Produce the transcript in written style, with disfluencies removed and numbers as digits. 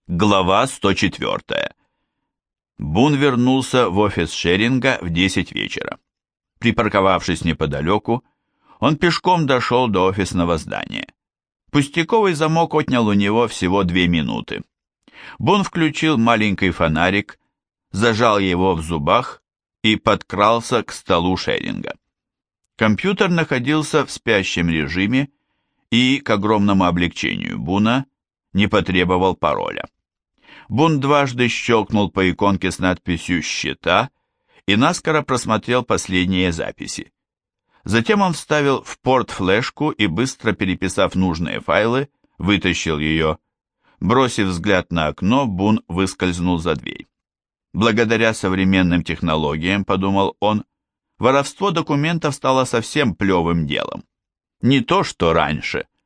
Глава 104. Бун вернулся в офис Шеринга в 10 вечера. Припарковавшись неподалеку, он пешком дошел до офисного здания. Пустяковый замок отнял у него всего 2 минуты. Бун включил маленький фонарик, зажал его в зубах и подкрался к столу Шеринга. Компьютер находился в спящем режиме и, к огромному облегчению Буна, не потребовал пароля. Бун дважды щелкнул по иконке с надписью «Счета» и наскоро просмотрел последние записи. Затем он вставил в порт флешку и, быстро переписав нужные файлы, вытащил ее. Бросив взгляд на окно, Бун выскользнул за дверь. Благодаря современным технологиям, подумал он, воровство документов стало совсем плевым делом. Не то, что раньше.